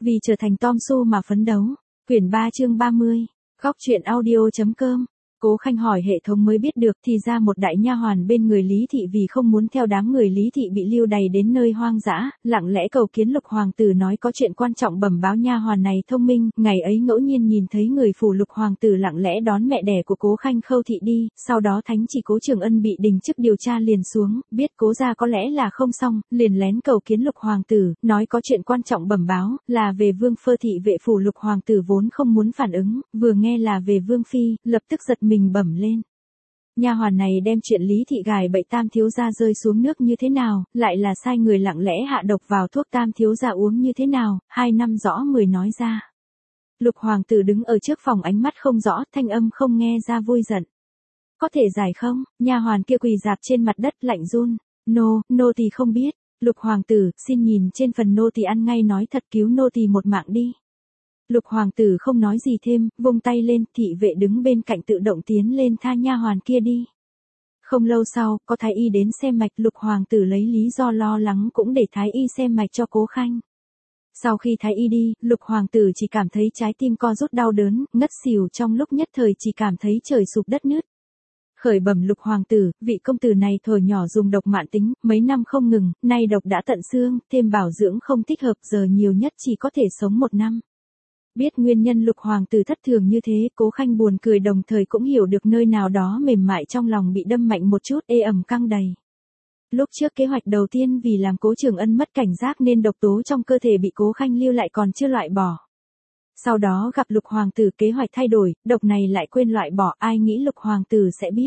Vì trở thành Tom Soo mà phấn đấu. Quyển 3 chương 30. Góc truyện audio.com. Cố Khanh hỏi hệ thống mới biết được thì ra một đại nha hoàn bên người Lý Thị vì không muốn theo đám người Lý Thị bị lưu đày đến nơi hoang dã, lặng lẽ cầu kiến Lục Hoàng tử nói có chuyện quan trọng bẩm báo. Nha hoàn này thông minh, ngày ấy ngẫu nhiên nhìn thấy người phủ Lục Hoàng tử lặng lẽ đón mẹ đẻ của Cố Khanh Khâu Thị đi, sau đó thánh chỉ Cố Trường Ân bị đình chức điều tra liền xuống, biết Cố gia có lẽ là không xong, liền lén cầu kiến Lục Hoàng tử, nói có chuyện quan trọng bẩm báo, là về Vương Phơ Thị vệ phủ. Lục Hoàng tử vốn không muốn phản ứng, vừa nghe là về Vương phi, lập tức giật mình bẩm lên. Nha hoàn này đem chuyện Lý Thị gài bẫy Tam thiếu gia rơi xuống nước như thế nào, lại là sai người lặng lẽ hạ độc vào thuốc Tam thiếu gia uống như thế nào, 2 năm rõ 10 nói ra. Lục Hoàng tử đứng ở trước phòng, ánh mắt không rõ, thanh âm không nghe ra vui giận. Có thể giải không? Nha hoàn kia quỳ dạp trên mặt đất lạnh run. Nô tỳ không biết. Lục Hoàng tử, xin nhìn trên phần nô tỳ ăn ngay nói thật, cứu nô tỳ một mạng đi. Lục Hoàng tử không nói gì thêm, vung tay lên, thị vệ đứng bên cạnh tự động tiến lên tha nha hoàn kia đi. Không lâu sau, có thái y đến xem mạch. Lục Hoàng tử lấy lý do lo lắng cũng để thái y xem mạch cho Cố Khanh. Sau khi thái y đi, Lục Hoàng tử chỉ cảm thấy trái tim co rút đau đớn, ngất xỉu, trong lúc nhất thời chỉ cảm thấy trời sụp đất nứt. Khởi bẩm Lục Hoàng tử, vị công tử này thuở nhỏ dùng độc mãn tính, mấy năm không ngừng, nay độc đã tận xương, thêm bảo dưỡng không thích hợp, giờ nhiều nhất chỉ có thể sống 1 năm. Biết nguyên nhân Lục Hoàng tử thất thường như thế, Cố Khanh buồn cười, đồng thời cũng hiểu được nơi nào đó mềm mại trong lòng bị đâm mạnh một chút, ê ẩm căng đầy. Lúc trước kế hoạch đầu tiên vì làm Cố Trường Ân mất cảnh giác nên độc tố trong cơ thể bị Cố Khanh lưu lại còn chưa loại bỏ. Sau đó gặp Lục Hoàng tử, kế hoạch thay đổi, độc này lại quên loại bỏ, ai nghĩ Lục Hoàng tử sẽ biết.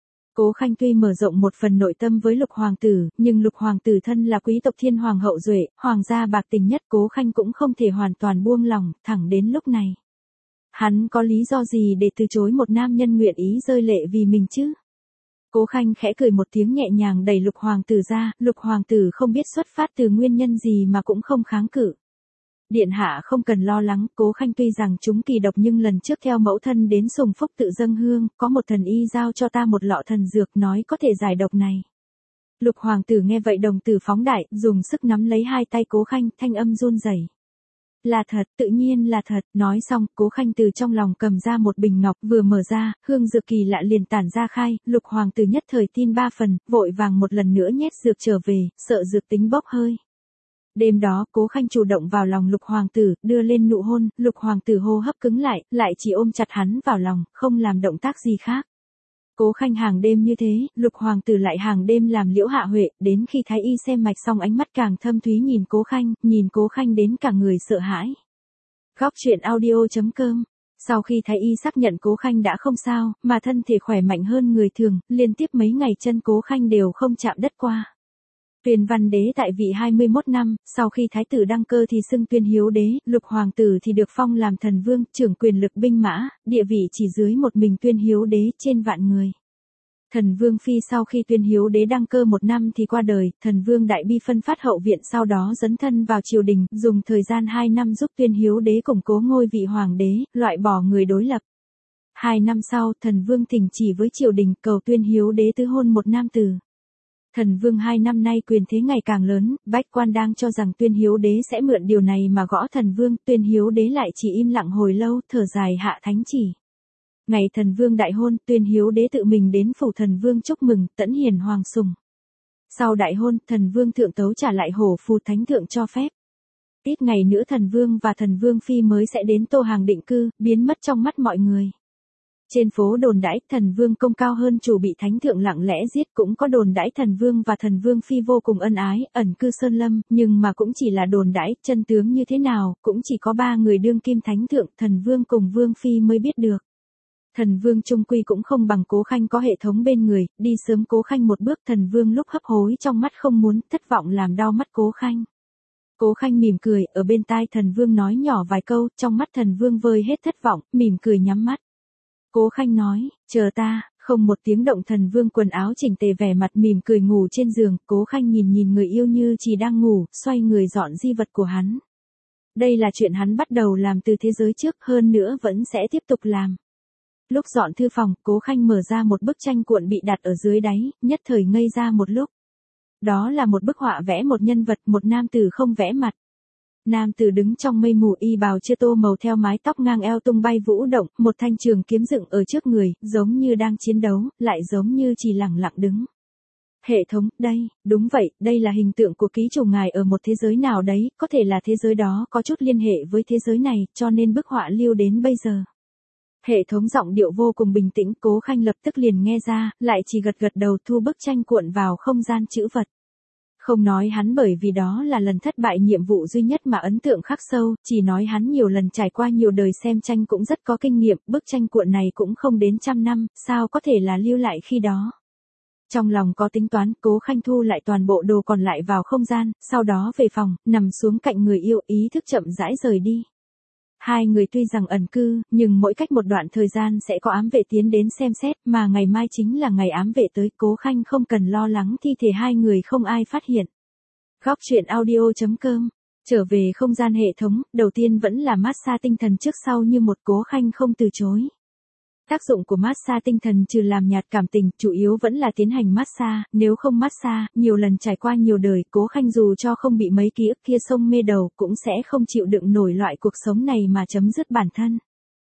Cố Khanh tuy mở rộng một phần nội tâm với Lục Hoàng tử, nhưng Lục Hoàng tử thân là quý tộc thiên hoàng hậu duệ, hoàng gia bạc tình nhất, Cố Khanh cũng không thể hoàn toàn buông lòng, thẳng đến lúc này. Hắn có lý do gì để từ chối một nam nhân nguyện ý rơi lệ vì mình chứ? Cố Khanh khẽ cười một tiếng nhẹ nhàng đẩy Lục Hoàng tử ra, Lục Hoàng tử không biết xuất phát từ nguyên nhân gì mà cũng không kháng cự. Điện hạ không cần lo lắng, Cố Khanh tuy rằng chúng kỳ độc nhưng lần trước theo mẫu thân đến Sùng Phúc tự dâng hương, có một thần y giao cho ta một lọ thần dược nói có thể giải độc này. Lục Hoàng tử nghe vậy đồng tử phóng đại, dùng sức nắm lấy hai tay Cố Khanh, thanh âm run rẩy. Là thật, tự nhiên là thật, nói xong, Cố Khanh từ trong lòng cầm ra một bình ngọc, vừa mở ra, hương dược kỳ lạ liền tản ra khai, Lục Hoàng tử nhất thời tin 3 phần, vội vàng một lần nữa nhét dược trở về, sợ dược tính bốc hơi. Đêm đó, Cố Khanh chủ động vào lòng Lục Hoàng tử, đưa lên nụ hôn, Lục Hoàng tử hô hấp cứng lại chỉ ôm chặt hắn vào lòng, không làm động tác gì khác. Cố Khanh hàng đêm như thế, Lục Hoàng tử lại hàng đêm làm liễu hạ huệ, đến khi thái y xem mạch xong ánh mắt càng thâm thúy nhìn Cố Khanh đến cả người sợ hãi. Góc truyện audio.com. Sau khi thái y xác nhận Cố Khanh đã không sao, mà thân thể khỏe mạnh hơn người thường, liên tiếp mấy ngày chân Cố Khanh đều không chạm đất qua. Tuyên Văn đế tại vị 21 năm, sau khi thái tử đăng cơ thì xưng Tuyên Hiếu đế, Lục Hoàng tử thì được phong làm thần vương, trưởng quyền lực binh mã, địa vị chỉ dưới một mình Tuyên Hiếu đế trên vạn người. Thần vương phi sau khi Tuyên Hiếu đế đăng cơ 1 năm thì qua đời, thần vương đại bi phân phát hậu viện, sau đó dấn thân vào triều đình, dùng thời gian 2 năm giúp Tuyên Hiếu đế củng cố ngôi vị hoàng đế, loại bỏ người đối lập. 2 năm sau, thần vương thỉnh chỉ với triều đình cầu Tuyên Hiếu đế tứ hôn một nam tử. Thần vương 2 năm nay quyền thế ngày càng lớn, bách quan đang cho rằng Tuyên Hiếu đế sẽ mượn điều này mà gõ thần vương, Tuyên Hiếu đế lại chỉ im lặng hồi lâu, thở dài hạ thánh chỉ. Ngày thần vương đại hôn, Tuyên Hiếu đế tự mình đến phủ thần vương chúc mừng, tẫn hiền hoàng sùng. Sau đại hôn, thần vương thượng tấu trả lại hổ phù, thánh thượng cho phép. Ít ngày nữa thần vương và thần vương phi mới sẽ đến Tô Hàng định cư, biến mất trong mắt mọi người. Trên phố đồn đãi, thần vương công cao hơn chủ bị thánh thượng lặng lẽ giết, cũng có đồn đãi thần vương và thần vương phi vô cùng ân ái, ẩn cư sơn lâm, nhưng mà cũng chỉ là đồn đãi, chân tướng như thế nào, cũng chỉ có 3 người đương kim thánh thượng, thần vương cùng vương phi mới biết được. Thần vương trung quy cũng không bằng Cố Khanh có hệ thống bên người, đi sớm Cố Khanh một bước, thần vương lúc hấp hối trong mắt không muốn, thất vọng làm đau mắt Cố Khanh. Cố Khanh mỉm cười, ở bên tai thần vương nói nhỏ vài câu, trong mắt thần vương vơi hết thất vọng, mỉm cười nhắm mắt. Cố Khanh nói, chờ ta, không một tiếng động, thần vương quần áo chỉnh tề vẻ mặt mỉm cười ngủ trên giường, Cố Khanh nhìn người yêu như chỉ đang ngủ, xoay người dọn di vật của hắn. Đây là chuyện hắn bắt đầu làm từ thế giới trước, hơn nữa vẫn sẽ tiếp tục làm. Lúc dọn thư phòng, Cố Khanh mở ra một bức tranh cuộn bị đặt ở dưới đáy, nhất thời ngây ra một lúc. Đó là một bức họa vẽ một nhân vật, một nam tử không vẽ mặt. nam tử đứng trong mây mù y bào chưa tô màu theo mái tóc ngang eo tung bay vũ động, một thanh trường kiếm dựng ở trước người, giống như đang chiến đấu, lại giống như chỉ lẳng lặng đứng. Hệ thống, đây, đúng vậy, đây là hình tượng của ký chủ ngài ở một thế giới nào đấy, có thể là thế giới đó có chút liên hệ với thế giới này, cho nên bức họa lưu đến bây giờ. Hệ thống giọng điệu vô cùng bình tĩnh, Cố Khanh lập tức liền nghe ra, lại chỉ gật gật đầu thu bức tranh cuộn vào không gian trữ vật. Không nói hắn bởi vì đó là lần thất bại nhiệm vụ duy nhất mà ấn tượng khắc sâu, chỉ nói hắn nhiều lần trải qua nhiều đời xem tranh cũng rất có kinh nghiệm, bức tranh cuộn này cũng không đến 100 năm, sao có thể là lưu lại khi đó. Trong lòng có tính toán, Cố Khanh thu lại toàn bộ đồ còn lại vào không gian, sau đó về phòng, nằm xuống cạnh người yêu, ý thức chậm rãi rời đi. Hai người tuy rằng ẩn cư, nhưng mỗi cách một đoạn thời gian sẽ có ám vệ tiến đến xem xét, mà ngày mai chính là ngày ám vệ tới, Cố Khanh không cần lo lắng thi thể hai người không ai phát hiện. Góc truyện audio.com. Trở về không gian hệ thống, đầu tiên vẫn là massage tinh thần trước sau như một, Cố Khanh không từ chối. Tác dụng của massage tinh thần trừ làm nhạt cảm tình, chủ yếu vẫn là tiến hành massage, nếu không massage, nhiều lần trải qua nhiều đời, Cố Khanh dù cho không bị mấy ký ức kia xông mê đầu, cũng sẽ không chịu đựng nổi loại cuộc sống này mà chấm dứt bản thân.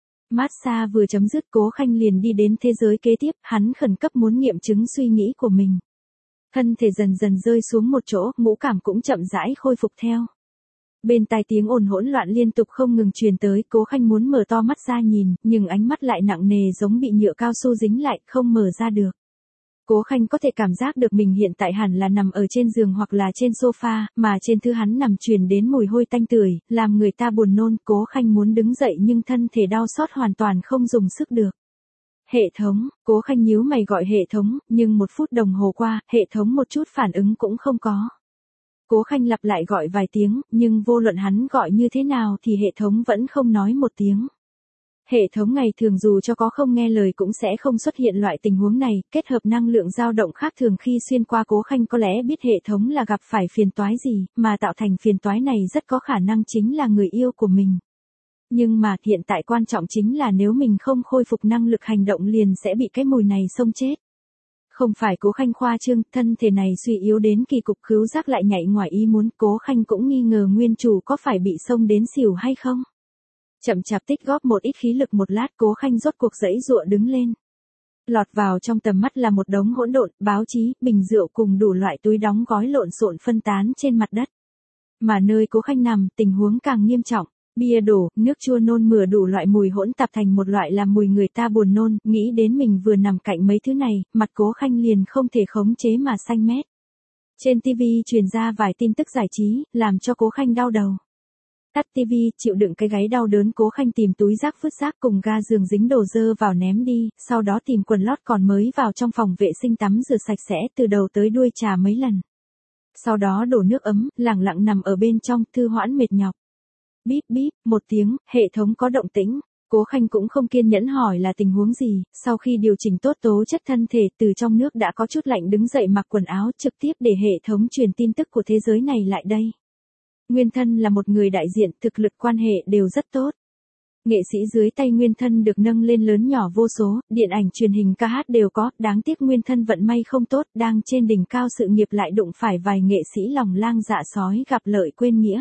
Massage vừa chấm dứt, Cố Khanh liền đi đến thế giới kế tiếp, hắn khẩn cấp muốn nghiệm chứng suy nghĩ của mình. Thân thể dần dần rơi xuống một chỗ, ngũ cảm cũng chậm rãi khôi phục theo. Bên tai tiếng ồn hỗn loạn liên tục không ngừng truyền tới, Cố Khanh muốn mở to mắt ra nhìn, nhưng ánh mắt lại nặng nề giống bị nhựa cao su dính lại, không mở ra được. Cố Khanh có thể cảm giác được mình hiện tại hẳn là nằm ở trên giường hoặc là trên sofa, mà trên thứ hắn nằm truyền đến mùi hôi tanh tưởi, làm người ta buồn nôn. Cố Khanh muốn đứng dậy nhưng thân thể đau xót hoàn toàn không dùng sức được. Hệ thống, Cố Khanh nhíu mày gọi hệ thống, nhưng 1 phút đồng hồ qua, hệ thống một chút phản ứng cũng không có. Cố Khanh lặp lại gọi vài tiếng, nhưng vô luận hắn gọi như thế nào thì hệ thống vẫn không nói một tiếng. Hệ thống ngày thường dù cho có không nghe lời cũng sẽ không xuất hiện loại tình huống này, kết hợp năng lượng dao động khác thường khi xuyên qua, Cố Khanh có lẽ biết hệ thống là gặp phải phiền toái gì, mà tạo thành phiền toái này rất có khả năng chính là người yêu của mình. Nhưng mà hiện tại quan trọng chính là nếu mình không khôi phục năng lực hành động liền sẽ bị cái mùi này xông chết. Không phải Cố Khanh khoa trương, thân thể này suy yếu đến kỳ cục, khứu giác lại nhạy ngoài ý muốn, Cố Khanh cũng nghi ngờ nguyên chủ có phải bị xông đến xỉu hay không. Chậm chạp tích góp một ít khí lực, một lát Cố Khanh rốt cuộc giãy giụa đứng lên. Lọt vào trong tầm mắt là một đống hỗn độn, báo chí, bình rượu cùng đủ loại túi đóng gói lộn xộn phân tán trên mặt đất. Mà nơi Cố Khanh nằm, tình huống càng nghiêm trọng. Bia đổ, nước chua nôn mửa đủ loại mùi hỗn tạp thành một loại làm mùi người ta buồn nôn, nghĩ đến mình vừa nằm cạnh mấy thứ này, mặt Cố Khanh liền không thể khống chế mà xanh mét. Trên TV truyền ra vài tin tức giải trí, làm cho Cố Khanh đau đầu. Tắt TV, chịu đựng cái gáy đau đớn, Cố Khanh tìm túi rác vứt rác cùng ga giường dính đồ dơ vào ném đi, sau đó tìm quần lót còn mới vào trong phòng vệ sinh tắm rửa sạch sẽ từ đầu tới đuôi trà mấy lần. Sau đó đổ nước ấm, lẳng lặng nằm ở bên trong, thư hoãn mệt nhọc. Bíp bíp, một tiếng, hệ thống có động tĩnh. Cố Khanh cũng không kiên nhẫn hỏi là tình huống gì, sau khi điều chỉnh tốt tố chất thân thể, từ trong nước đã có chút lạnh đứng dậy mặc quần áo, trực tiếp để hệ thống truyền tin tức của thế giới này lại đây. Nguyên thân là một người đại diện, thực lực quan hệ đều rất tốt. Nghệ sĩ dưới tay Nguyên thân được nâng lên lớn nhỏ vô số, điện ảnh truyền hình ca hát đều có, đáng tiếc Nguyên thân vận may không tốt, đang trên đỉnh cao sự nghiệp lại đụng phải vài nghệ sĩ lòng lang dạ sói gặp lợi quên nghĩa.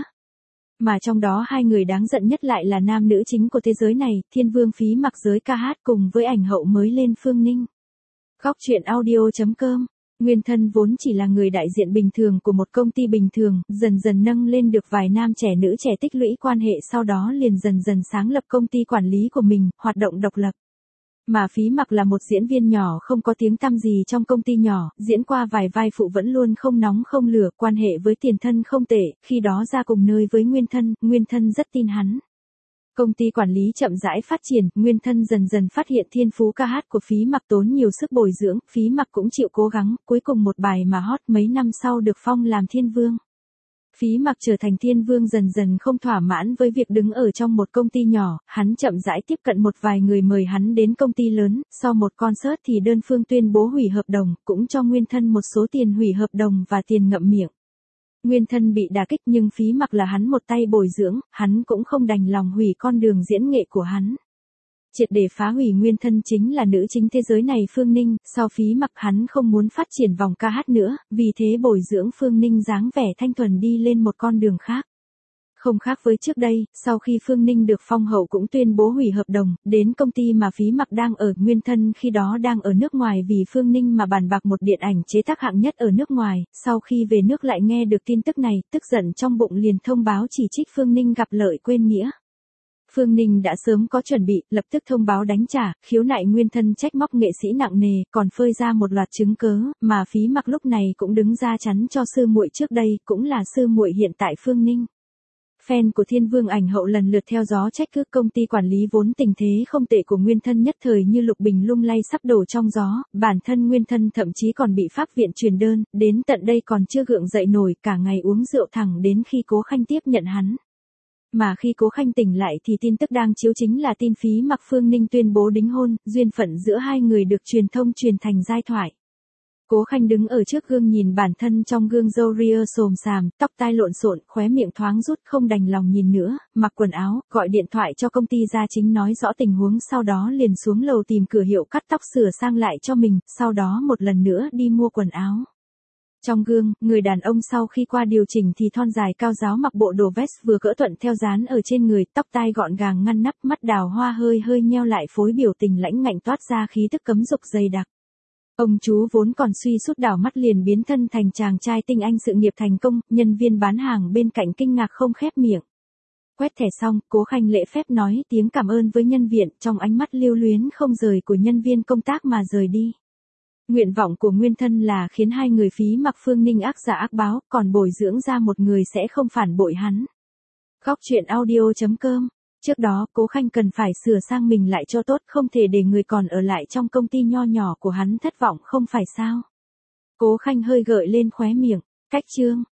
Mà trong đó hai người đáng giận nhất lại là nam nữ chính của thế giới này, Thiên Vương Phí Mặc giới ca hát cùng với ảnh hậu mới lên Phương Ninh. Góc truyện audio.com. Nguyên thân vốn chỉ là người đại diện bình thường của một công ty bình thường, dần dần nâng lên được vài nam trẻ nữ trẻ tích lũy quan hệ, sau đó liền dần dần sáng lập công ty quản lý của mình, hoạt động độc lập. Mà Phí Mặc là một diễn viên nhỏ không có tiếng tăm gì trong công ty nhỏ, diễn qua vài vai phụ vẫn luôn không nóng không lửa, quan hệ với tiền thân không tệ, khi đó ra cùng nơi với Nguyên thân rất tin hắn. Công ty quản lý chậm rãi phát triển, Nguyên thân dần dần phát hiện thiên phú ca hát của Phí Mặc tốn nhiều sức bồi dưỡng, Phí Mặc cũng chịu cố gắng, cuối cùng một bài mà hot mấy năm sau được phong làm Thiên Vương. Phí Mặc trở thành Thiên Vương dần dần không thỏa mãn với việc đứng ở trong một công ty nhỏ, hắn chậm rãi tiếp cận một vài người mời hắn đến công ty lớn, sau một concert thì đơn phương tuyên bố hủy hợp đồng, cũng cho Nguyên thân một số tiền hủy hợp đồng và tiền ngậm miệng. Nguyên thân bị đả kích nhưng Phí Mặc là hắn một tay bồi dưỡng, hắn cũng không đành lòng hủy con đường diễn nghệ của hắn. Triệt để phá hủy Nguyên thân chính là nữ chính thế giới này Phương Ninh, sau Phí Mặc hắn không muốn phát triển vòng ca hát nữa, vì thế bồi dưỡng Phương Ninh dáng vẻ thanh thuần đi lên một con đường khác. Không khác với trước đây, sau khi Phương Ninh được phong hậu cũng tuyên bố hủy hợp đồng, đến công ty mà Phí Mặc đang ở, nguyên thân khi đó đang ở nước ngoài vì Phương Ninh mà bàn bạc một điện ảnh chế tác hạng nhất ở nước ngoài, sau khi về nước lại nghe được tin tức này, tức giận trong bụng liền thông báo chỉ trích Phương Ninh gặp lợi quên nghĩa. Phương Ninh đã sớm có chuẩn bị, lập tức thông báo đánh trả, khiếu nại nguyên thân trách móc nghệ sĩ nặng nề, còn phơi ra một loạt chứng cớ, mà Phí Mặc lúc này cũng đứng ra chắn cho sư muội trước đây, cũng là sư muội hiện tại Phương Ninh. Fan của Thiên Vương ảnh hậu lần lượt theo gió trách cứ công ty quản lý vốn tình thế không tệ của nguyên thân nhất thời như lục bình lung lay sắp đổ trong gió, bản thân nguyên thân thậm chí còn bị pháp viện truyền đơn, đến tận đây còn chưa gượng dậy nổi, cả ngày uống rượu thẳng đến khi Cố Khanh tiếp nhận hắn. Mà khi Cố Khanh tỉnh lại thì tin tức đang chiếu chính là tin Phí Mặc Phương Ninh tuyên bố đính hôn, duyên phận giữa hai người được truyền thông truyền thành giai thoại. Cố Khanh đứng ở trước gương nhìn bản thân trong gương râu ria xồm xàm, tóc tai lộn xộn, khóe miệng thoáng rút không đành lòng nhìn nữa, mặc quần áo, gọi điện thoại cho công ty gia chính nói rõ tình huống sau đó liền xuống lầu tìm cửa hiệu cắt tóc sửa sang lại cho mình, sau đó một lần nữa đi mua quần áo. Trong gương, người đàn ông sau khi qua điều chỉnh thì thon dài cao ráo mặc bộ đồ vest vừa cỡ thuận theo dán ở trên người, tóc tai gọn gàng ngăn nắp, mắt đào hoa hơi hơi nheo lại phối biểu tình lãnh ngạnh toát ra khí tức cấm dục dày đặc. Ông chú vốn còn suy sút đảo mắt liền biến thân thành chàng trai tinh anh sự nghiệp thành công, nhân viên bán hàng bên cạnh kinh ngạc không khép miệng. Quét thẻ xong, Cố Khanh lễ phép nói tiếng cảm ơn với nhân viên, trong ánh mắt lưu luyến không rời của nhân viên công tác mà rời đi. Nguyện vọng của nguyên thân là khiến hai người Phí Mặc Phương Ninh ác giả ác báo, còn bồi dưỡng ra một người sẽ không phản bội hắn. Góc truyện audio.com. Trước đó, Cố Khanh cần phải sửa sang mình lại cho tốt, không thể để người còn ở lại trong công ty nho nhỏ của hắn thất vọng không phải sao. Cố Khanh hơi gợi lên khóe miệng, cách chương.